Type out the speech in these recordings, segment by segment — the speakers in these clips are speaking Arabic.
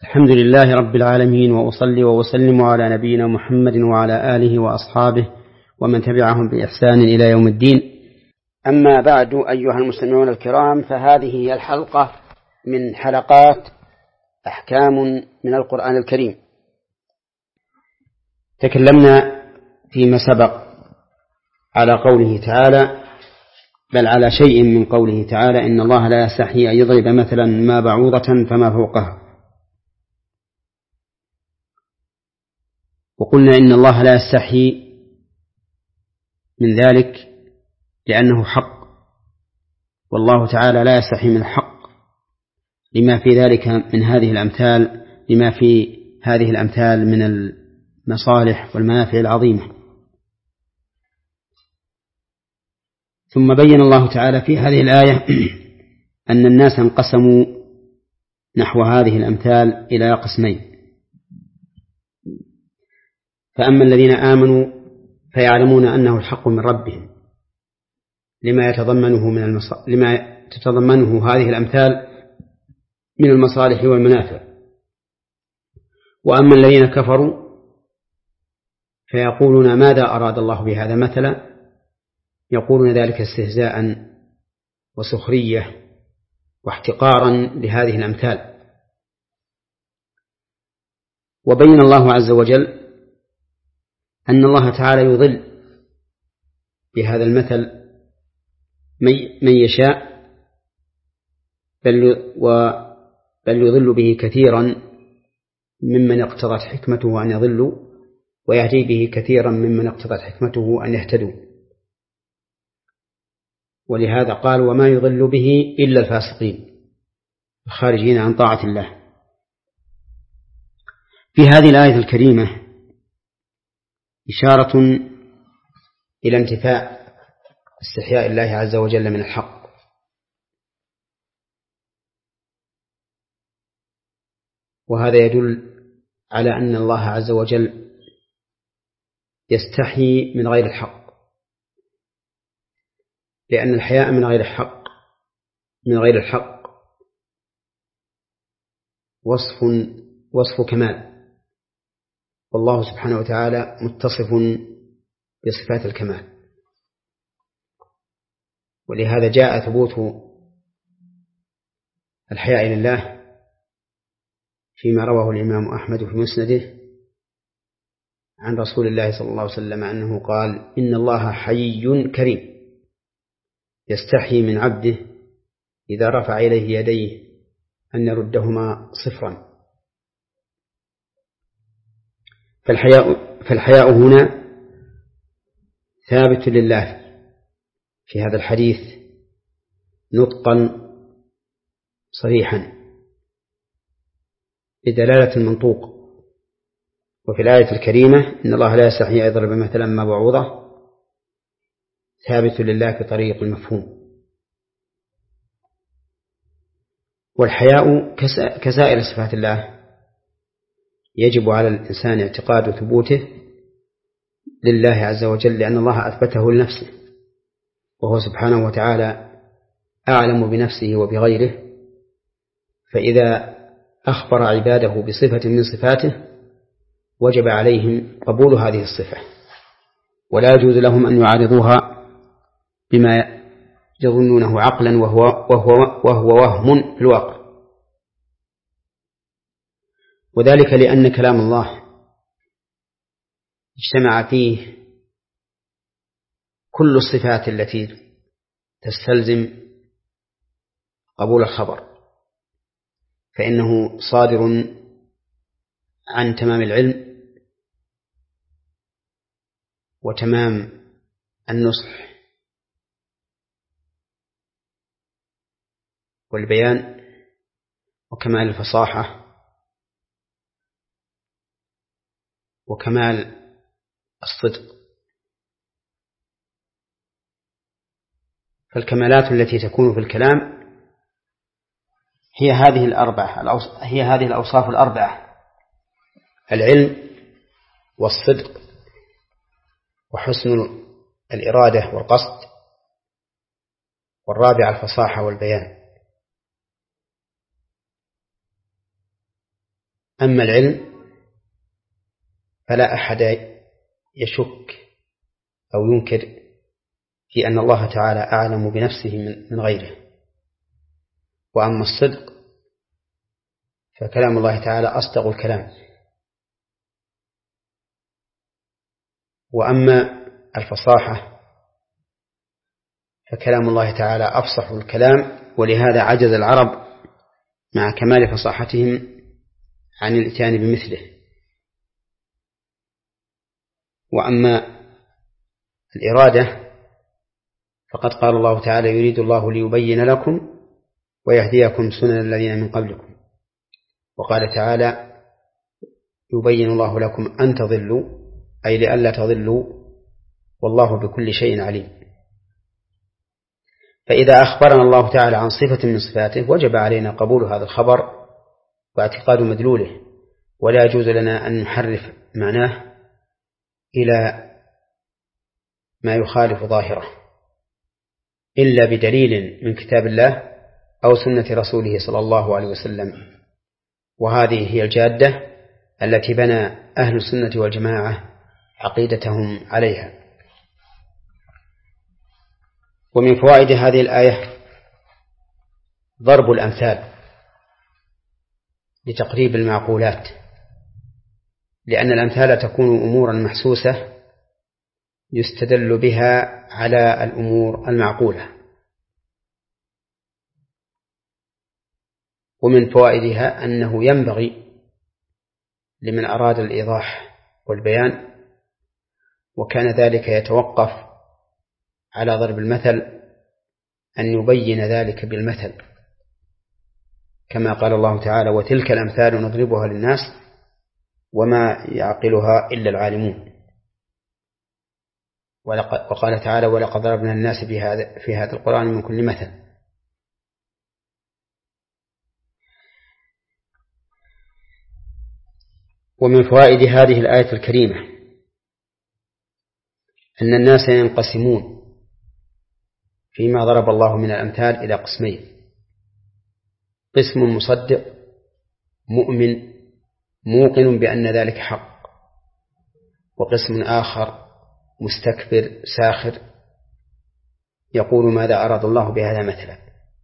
الحمد لله رب العالمين، وأصلي وأسلم على نبينا محمد وعلى آله وأصحابه ومن تبعهم بإحسان إلى يوم الدين. أما بعد، أيها المستمعون الكرام، فهذه هي الحلقة من حلقات أحكام من القرآن الكريم. تكلمنا فيما سبق على قوله تعالى، بل على شيء من قوله تعالى: إن الله لا يستحيي أن يضرب مثلا ما بعوضة فما فوقها. وقلنا إن الله لا يستحيي من ذلك لأنه حق، والله تعالى لا يستحيي من الحق لما في ذلك من هذه الأمثال، لما في هذه الأمثال من المصالح والمنافع العظيمة. ثم بين الله تعالى في هذه الآية أن الناس انقسموا نحو هذه الأمثال إلى قسمين: فأما الذين آمنوا فيعلمون أنه الحق من ربهم لما تتضمنه هذه الأمثال من المصالح والمنافع. وأما الذين كفروا فيقولون: ماذا أراد الله بهذا مثلا؟ يقولون ذلك استهزاء وسخرية واحتقارا لهذه الأمثال. وبين الله عز وجل أن الله تعالى يضل بهذا المثل من يشاء، بل يضل به كثيرا ممن اقتضت حكمته أن يضلوا، ويهدي به كثيرا ممن اقتضت حكمته أن يهتدوا. ولهذا قال: وما يضل به إلا الفاسقين الخارجين عن طاعة الله. في هذه الآية الكريمة إشارة إلى انتفاء استحياء الله عز وجل من الحق، وهذا يدل على أن الله عز وجل يستحي من غير الحق، لأن الحياء من غير الحق وصف كمال، والله سبحانه وتعالى متصف بصفات الكمال. ولهذا جاء ثبوت الحياء لله فيما رواه الإمام أحمد في مسنده عن رسول الله صلى الله عليه وسلم أنه قال: إن الله حيي كريم يستحي من عبده إذا رفع إليه يديه أن يردهما صفرا. فالحياء هنا ثابت لله في هذا الحديث نطقا صريحا بدلالة المنطوق، وفي الآية الكريمة: إن الله لا يستحيي أن يضرب مثلا ما بعوضة ثابت لله في طريق المفهوم. والحياء كسائر صفات الله يجب على الإنسان اعتقاد ثبوته لله عز وجل، لأن الله أثبته لنفسه، وهو سبحانه وتعالى أعلم بنفسه وبغيره، فإذا أخبر عباده بصفة من صفاته وجب عليهم قبول هذه الصفة، ولا يجوز لهم أن يعارضوها بما يظنونه عقلا وهو وهم في الواقع. وذلك لأن كلام الله اجتمع فيه كل الصفات التي تستلزم قبول الخبر، فإنه صادر عن تمام العلم وتمام النصح والبيان وكمال الفصاحة وكمال الصدق. فالكمالات التي تكون في الكلام هي هذه الأوصاف الأربعة: العلم والصدق وحسن الإرادة والقصد، والرابعة الفصاحة والبيان. أما العلم فلا أحد يشك أو ينكر في أن الله تعالى أعلم بنفسه من غيره. وأما الصدق فكلام الله تعالى أصدق الكلام. وأما الفصاحة فكلام الله تعالى أفصح الكلام، ولهذا عجز العرب مع كمال فصاحتهم عن الإتيان بمثله. وأما الإرادة فقد قال الله تعالى: يريد الله ليبين لكم ويهديكم سنن الذين من قبلكم. وقال تعالى: يبين الله لكم أن تضلوا، أي لئلا تضلوا، والله بكل شيء عليم. فإذا أخبرنا الله تعالى عن صفة من صفاته وجب علينا قبول هذا الخبر واعتقاد مدلوله، ولا يجوز لنا أن نحرف معناه إلى ما يخالف ظاهره إلا بدليل من كتاب الله أو سنة رسوله صلى الله عليه وسلم. وهذه هي الجادة التي بنى أهل السنة والجماعة عقيدتهم عليها. ومن فوائد هذه الآية ضرب الأمثال لتقريب المعقولات، لأن الأمثال تكون أمورا محسوسة يستدل بها على الأمور المعقولة. ومن فوائدها أنه ينبغي لمن أراد الإيضاح والبيان وكان ذلك يتوقف على ضرب المثل أن يبين ذلك بالمثل، كما قال الله تعالى: وتلك الأمثال نضربها للناس وما يعقلها إلا العالمون. وقال تعالى: ولقد ضربنا الناس في هذا القرآن من كل مثل. ومن فوائد هذه الآية الكريمة أن الناس ينقسمون فيما ضرب الله من الأمثال إلى قسمين: قسم مصدق مؤمن موقن بأن ذلك حق، وقسم آخر مستكبر ساخر يقول ماذا أراد الله بهذا مثلا.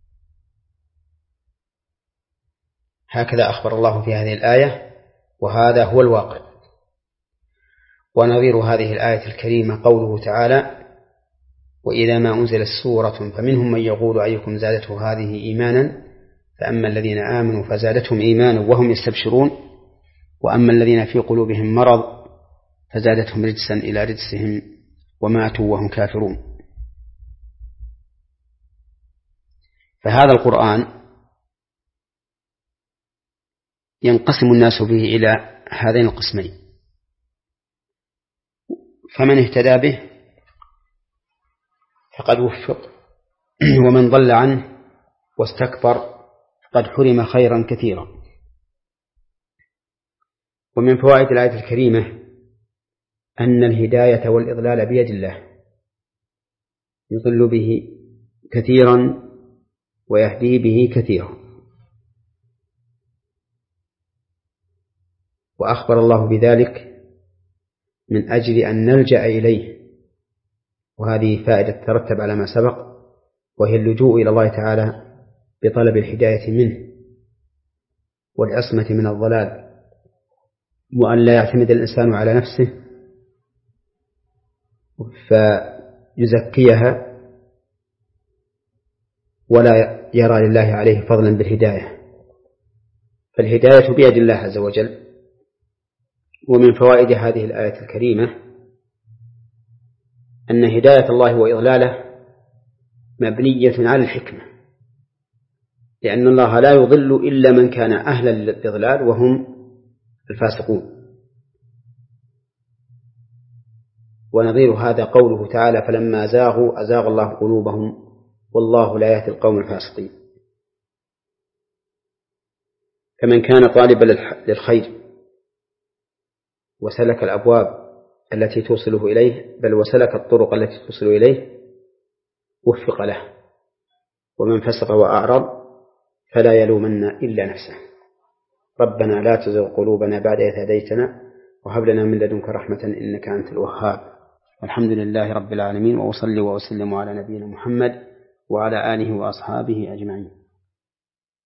هكذا أخبر الله في هذه الآية، وهذا هو الواقع. ونظير هذه الآية الكريمة قوله تعالى: وإذا ما أنزلت سورة فمنهم من يقول أيكم زادته هذه إيمانا فأما الذين آمنوا فزادتهم إيمانا وهم يستبشرون وأما الذين في قلوبهم مرض فزادتهم رجسا إلى رجسهم وماتوا وهم كافرون. فهذا القرآن ينقسم الناس به إلى هذين القسمين: فمن اهتدى به فقد وفق، ومن ضل عنه واستكبر فقد حرم خيرا كثيرا. ومن فوائد الآية الكريمة أن الهداية والإضلال بيد الله، يضل به كثيرا ويهدي به كثيرا. وأخبر الله بذلك من أجل أن نلجأ إليه، وهذه فائدة ترتب على ما سبق، وهي اللجوء إلى الله تعالى بطلب الهداية منه والعصمة من الضلال، وأن لا يعتمد الإنسان على نفسه فيزكيها ولا يرى لله عليه فضلا بالهداية، فالهداية بيد الله عز وجل. ومن فوائد هذه الآية الكريمة أن هداية الله وإضلاله مبنية على الحكمة، لأن الله لا يضل إلا من كان أهلا للإضلال وهم الفاسقون. ونظير هذا قوله تعالى: فلما زاغوا أزاغ الله قلوبهم والله لا يهدي القوم الفاسقين. فمن كان طالبا للخير وسلك الأبواب التي توصله إليه، بل وسلك الطرق التي توصل إليه، وفق له. ومن فسق وأعرض فلا يلومن إلا نفسه. ربنا لا تزغ قلوبنا بعد إذ هديتنا وهب لنا من لدنك رحمة إنك أنت الوهاب. والحمد لله رب العالمين، وأصلي وأسلم على نبينا محمد وعلى آله وأصحابه أجمعين.